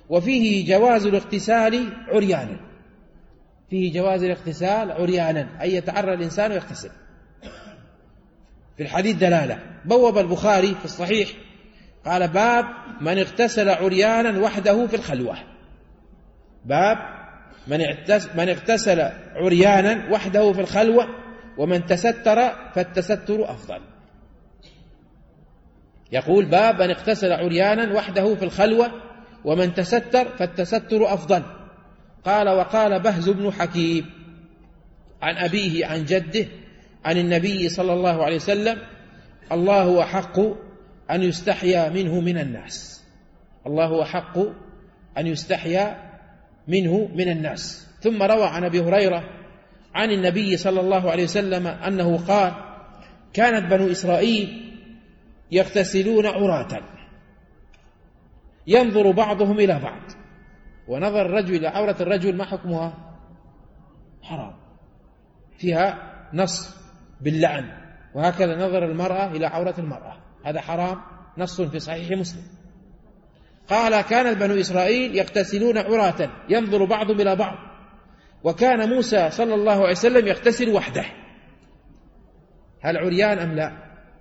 وفيه جواز الاغتسال عريانا، فيه جواز الاغتسال عريانا، أي يتعرى الإنسان ويغتسل. في الحديث دلالة. بوب البخاري في الصحيح قال: باب من اغتسل عريانا وحده في الخلوة. باب من اغتسل عريانا وحده في الخلوة، ومن تستر فالتستر أفضل. يقول: باب من اغتسل عريانا وحده في الخلوة، ومن تستر فالتستر أفضل. قال: وقال بهز بن حكيم عن أبيه عن جده عن النبي صلى الله عليه وسلم: الله أحق أن يستحيا منه من الناس. الله أحق أن يستحيا منه من الناس. ثم روى عن أبي هريرة عن النبي صلى الله عليه وسلم أنه قال: كانت بنو إسرائيل يغتسلون عراة ينظر بعضهم إلى بعض. ونظر الرجل إلى عورة الرجل ما حكمها؟ حرام، فيها نص باللعن. وهكذا نظر المرأة إلى عورة المرأة، هذا حرام، نص في صحيح مسلم. قال: كانت بنو إسرائيل يغتسلون عراة ينظر بعضهم إلى بعض، وكان موسى صلى الله عليه وسلم يغتسل وحده. هل عريان أم لا؟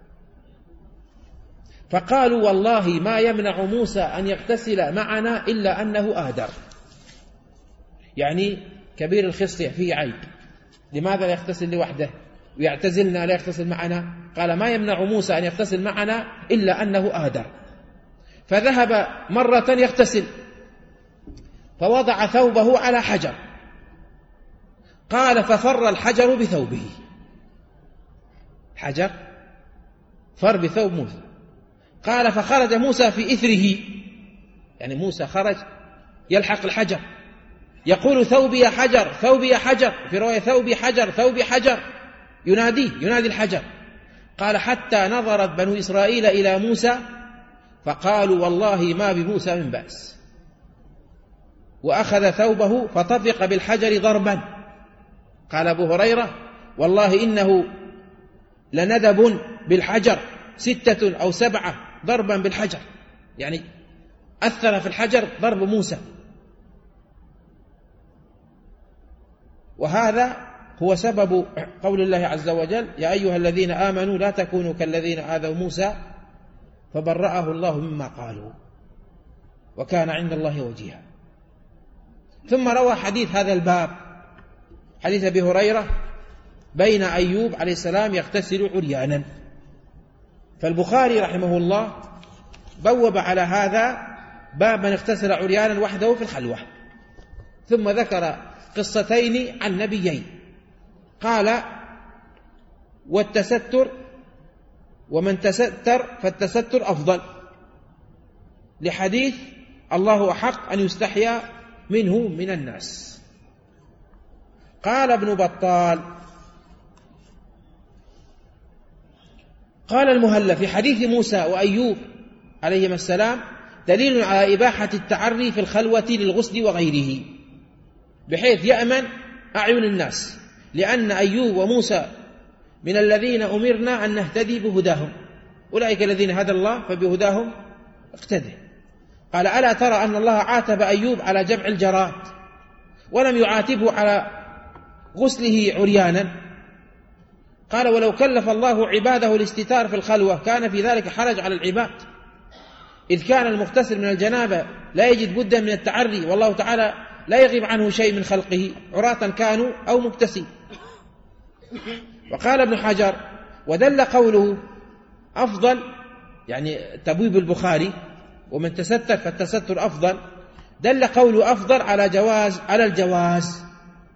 فقالوا: والله ما يمنع موسى أن يغتسل معنا إلا أنه آدر، يعني كبير الخصية فيه عيب، لماذا لا يغتسل لوحده ويعتزلنا لا يغتسل معنا؟ قال: ما يمنع موسى أن يغتسل معنا إلا أنه آدر. فذهب مرة يغتسل فوضع ثوبه على حجر، قال: ففر الحجر بثوبه. حجر فر بثوب موسى. قال: فخرج موسى في إثره، يعني موسى خرج يلحق الحجر يقول: ثوبي يا حجر، ثوبي يا حجر، في رواية ثوبي حجر، ثوبي حجر، ينادي الحجر. قال: حتى نظرت بنو إسرائيل إلى موسى فقالوا: والله ما بموسى من بأس. وأخذ ثوبه فطفق بالحجر ضربا. قال أبو هريرة: والله إنه لندب بالحجر 6 أو 7 ضربا بالحجر، يعني أثر في الحجر ضرب موسى. وهذا هو سبب قول الله عز وجل: يا أيها الذين آمنوا لا تكونوا كالذين آذوا موسى فبرأه الله مما قالوا وكان عند الله وجيها. ثم روى حديث هذا الباب حديث أبي هريرة: بين أيوب عليه السلام يغتسل عريانا. فالبخاري رحمه الله بوب على هذا باب من اغتسل عريانا وحده في الخلوة، ثم ذكر قصتين عن نبيين. قال: والتستر، ومن تستر فالتستر أفضل، لحديث الله أحق أن يستحيا منه من الناس. قال ابن بطال: قال المهلب في حديث موسى وأيوب عليهما السلام دليل على إباحة التعري في الخلوة للغسل وغيره، بحيث يأمن أعين الناس، لأن أيوب وموسى من الذين أمرنا أن نهتدي بهداهم، أولئك الذين هدى الله فبهداهم اقتدي. قال: ألا ترى أن الله عاتب أيوب على جمع الجراد ولم يعاتبه على غسله عريانا؟ قال: ولو كلف الله عباده الاستتار في الخلوة كان في ذلك حرج على العباد، إذ كان المغتسل من الجنابة لا يجد بدا من التعري، والله تعالى لا يغيب عنه شيء من خلقه عراة كانوا أو مغتسل. وقال ابن حجر: ودل قوله أفضل، يعني تبويب البخاري ومن تستر فالتستر أفضل، دل قوله أفضل على الجواز،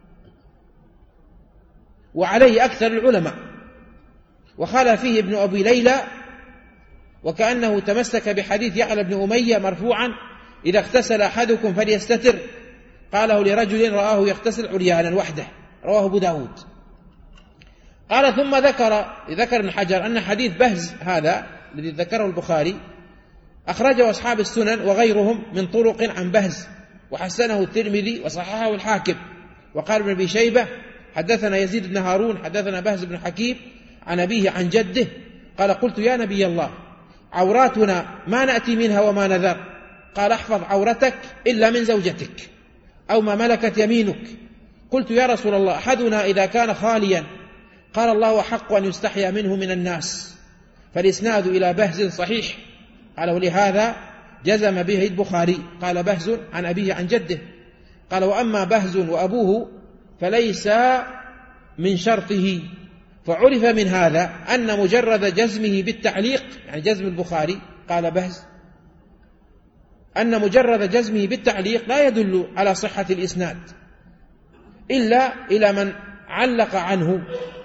وعليه أكثر العلماء. وقال فيه ابن أبي ليلى: وكأنه تمسك بحديث يعلى بن أمية مرفوعا: إذا اغتسل أحدكم فليستتر، قاله لرجل رآه يغتسل عريانا وحده، رواه أبو داود. قال: ثم ذكر ابن حجر أن حديث بهز هذا الذي ذكره البخاري أخرجه أصحاب السنن وغيرهم من طرق عن بهز، وحسنه الترمذي وصححه الحاكم. وقال ابن أبي شيبة: حدثنا يزيد بن هارون حدثنا بهز بن حكيم عن أبيه عن جده قال: قلت يا نبي الله، عوراتنا ما نأتي منها وما نذر، قال احفظ عورتك إلا من زوجتك أو ما ملكت يمينك. قلت يا رسول الله أحدنا إذا كان خاليا؟ قال الله حق أن يستحيا منه من الناس. فالإسناد إلى بهز صحيح. قال ولهذا جزم به البخاري. قال بهز عن أبيه عن جده. قال وأما بهز وأبوه فليس من شرطه. فعرف من هذا أن مجرد جزمه بالتعليق، يعني جزم البخاري قال بهز، أن مجرد جزمه بالتعليق لا يدل على صحة الإسناد إلا إلى من علق عنه،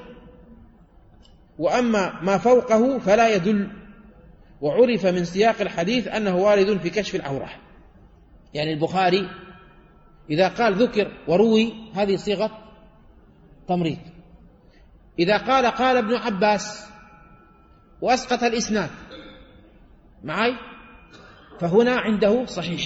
وأما ما فوقه فلا يدل. وعرف من سياق الحديث أنه وارد في كشف العورة. يعني البخاري إذا قال ذكر وروي هذه صيغة تمريض. إذا قال ابن عباس وأسقط الإسناد معي فهنا عنده صحيح.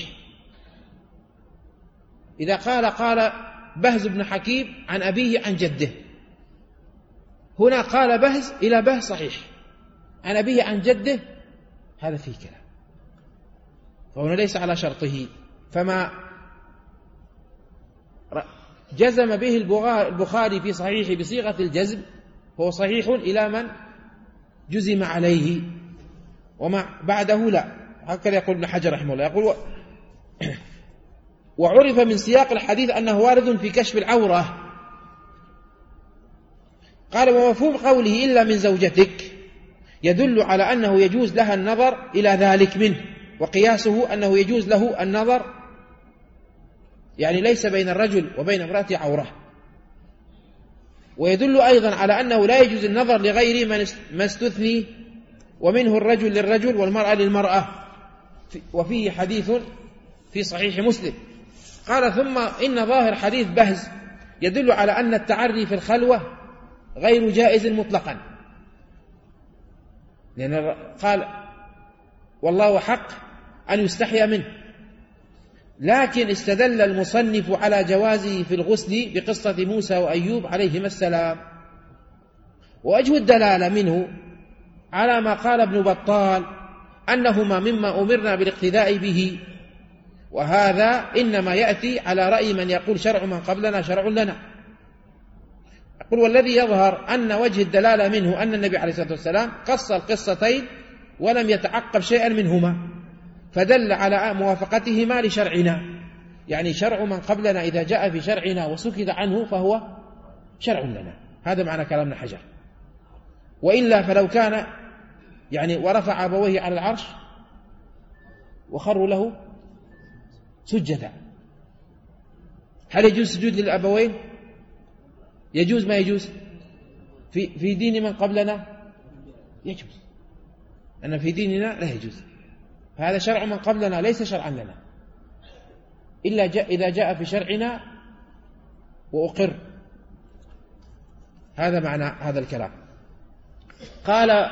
إذا قال بهز بن حكيم عن أبيه عن جده، هنا قال بهز إلى بهز صحيح، عن أبيه عن جده هذا فيه كلام، فهنا ليس على شرطه. فما جزم به البخاري في صحيحه بصيغة الجزم هو صحيح إلى من جزم عليه، وما بعده لا. هكذا يقول ابن حجر رحمه الله، يقول وعرف من سياق الحديث أنه وارد في كشف العورة. قال ومفهوم قوله إلا من زوجتك يدل على أنه يجوز لها النظر إلى ذلك منه، وقياسه أنه يجوز له النظر، يعني ليس بين الرجل وبين امرأته عورة. ويدل أيضا على أنه لا يجوز النظر لغير ما استثني، ومنه الرجل للرجل والمرأة للمرأة، وفيه حديث في صحيح مسلم. قال ثم إن ظاهر حديث بهز يدل على أن التعري في الخلوة غير جائز مطلقا، لأن قال والله حق أن يستحيا منه، لكن استدل المصنف على جوازه في الغسل بقصة موسى وأيوب عليهما السلام. ووجه الدلالة منه على ما قال ابن بطال أنهما مما أمرنا بالاقتداء به، وهذا إنما يأتي على رأي من يقول شرع من قبلنا شرع لنا. يقول والذي يظهر أن وجه الدلالة منه أن النبي عليه الصلاة والسلام قص القصتين ولم يتعقب شيئا منهما، فدل على موافقتهما لشرعنا، يعني شرع من قبلنا إذا جاء في شرعنا وسكت عنه فهو شرع لنا. هذا معنى كلام ابن حجر. وإلا فلو كان يعني ورفع أبويه على العرش وخروا له سجدا، هل يجوز سجود للأبوين؟ يجوز ما يجوز؟ في دين من قبلنا يجوز، أن في ديننا لا يجوز. هذا شرع من قبلنا ليس شرعا لنا إلا إذا جاء في شرعنا وأقر. هذا معنى هذا الكلام. قال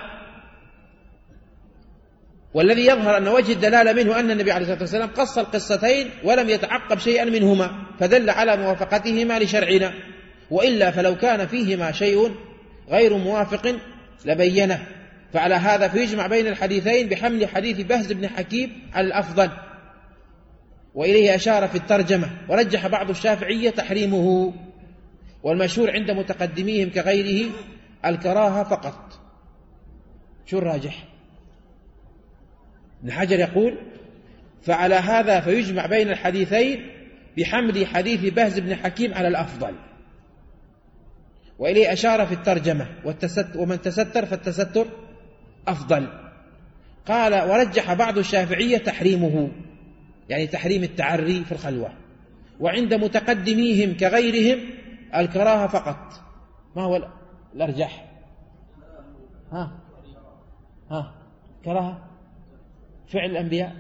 والذي يظهر أن وجه الدلالة منه أن النبي عليه الصلاة والسلام قص القصتين ولم يتعقب شيئا منهما، فدل على موافقتهما لشرعنا، وإلا فلو كان فيهما شيء غير موافق لبينه. فعلى هذا فيجمع بين الحديثين بحمل حديث بهز بن حكيم على الأفضل، وإليه أشار في الترجمة. ورجح بعض الشافعية تحريمه، والمشهور عند متقدميهم كغيره الكراهة فقط. شو الراجح؟ ابن حجر يقول فعلى هذا فيجمع بين الحديثين بحمل حديث بهز بن حكيم على الأفضل، وإليه أشار في الترجمة ومن تستر فالتستر أفضل. قال ورجح بعض الشافعية تحريمه، يعني تحريم التعري في الخلوة، وعند متقدميهم كغيرهم الكراهة فقط. ما هو الأرجح؟ كراهة فعل الأنبياء.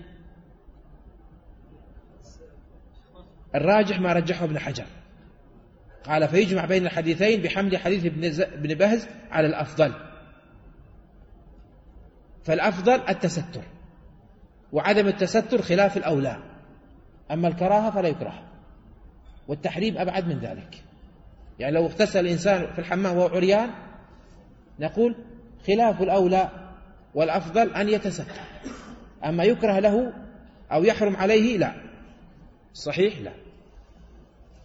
الراجح ما رجحه ابن حجر، قال فيجمع بين الحديثين بحمل حديث ابن بهز على الأفضل، فالأفضل التستر، وعدم التستر خلاف الأولى. أما الكراهة فلا يكره، والتحريم أبعد من ذلك. يعني لو اغتسل الإنسان في الحمام وهو عريان نقول خلاف الأولى والأفضل أن يتستر. أما يكره له أو يحرم عليه لا. صحيح لا.